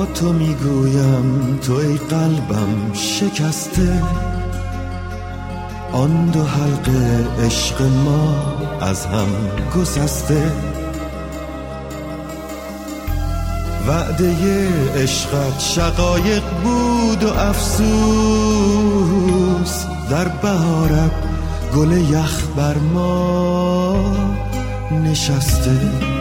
با تو میگویم تو ای قلبم شکسته، آن دو حلقه عشق ما از هم گسسته. وعده عشقت شقایق بود و افسوس، در بهارت گل یخ بر ما نشسته.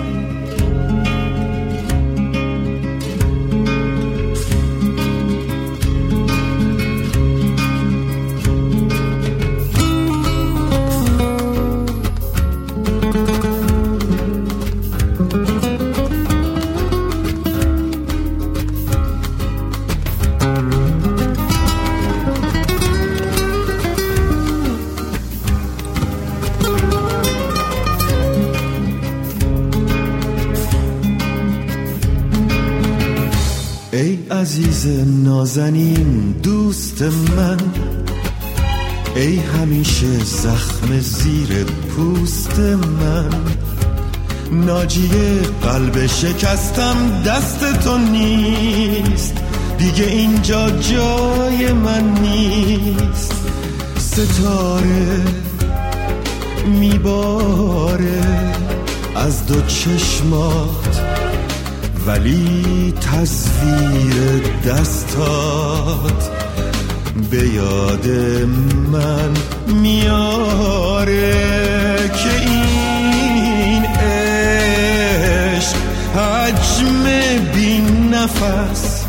ای عزیز نازنین دوست من، ای همیشه زخم زیر پوست من، ناجی قلب شکستم دست تو نیست، دیگه اینجا جای من نیست. ستاره میباره از دو چشمات، ولی تصویر دستات به یاد من میاره که این عشق حجم بی نفس،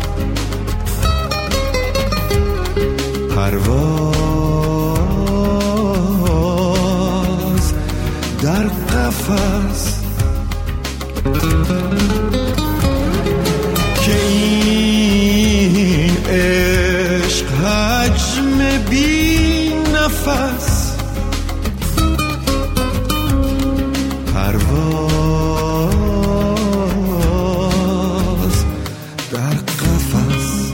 پرواز در قفس، که این عشق حجم بی نفس، پرواز در قفس.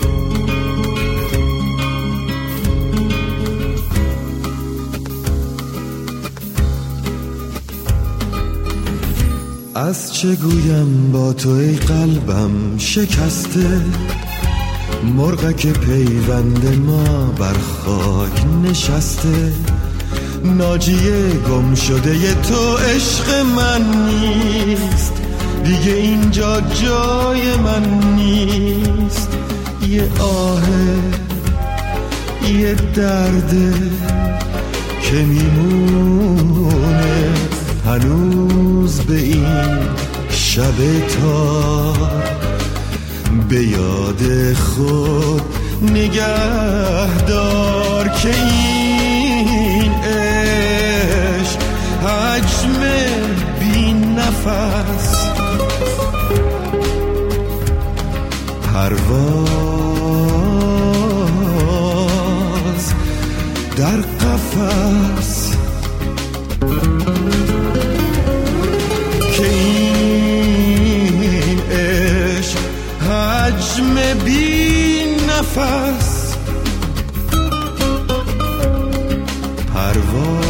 از چه گویم با تو ای قلبم شکسته، مرغک پیوند ما بر خاک نشسته، ناجی گم شده تو عشق من نیست، دیگه اینجا جای من نیست. یه آه یه درده که میمونه هنوز به این شب تار، به یاد خود نگهدار که این عشق حجم بی نفس، پرواز در قفس، که این عشق حجم بی نفس، پرواز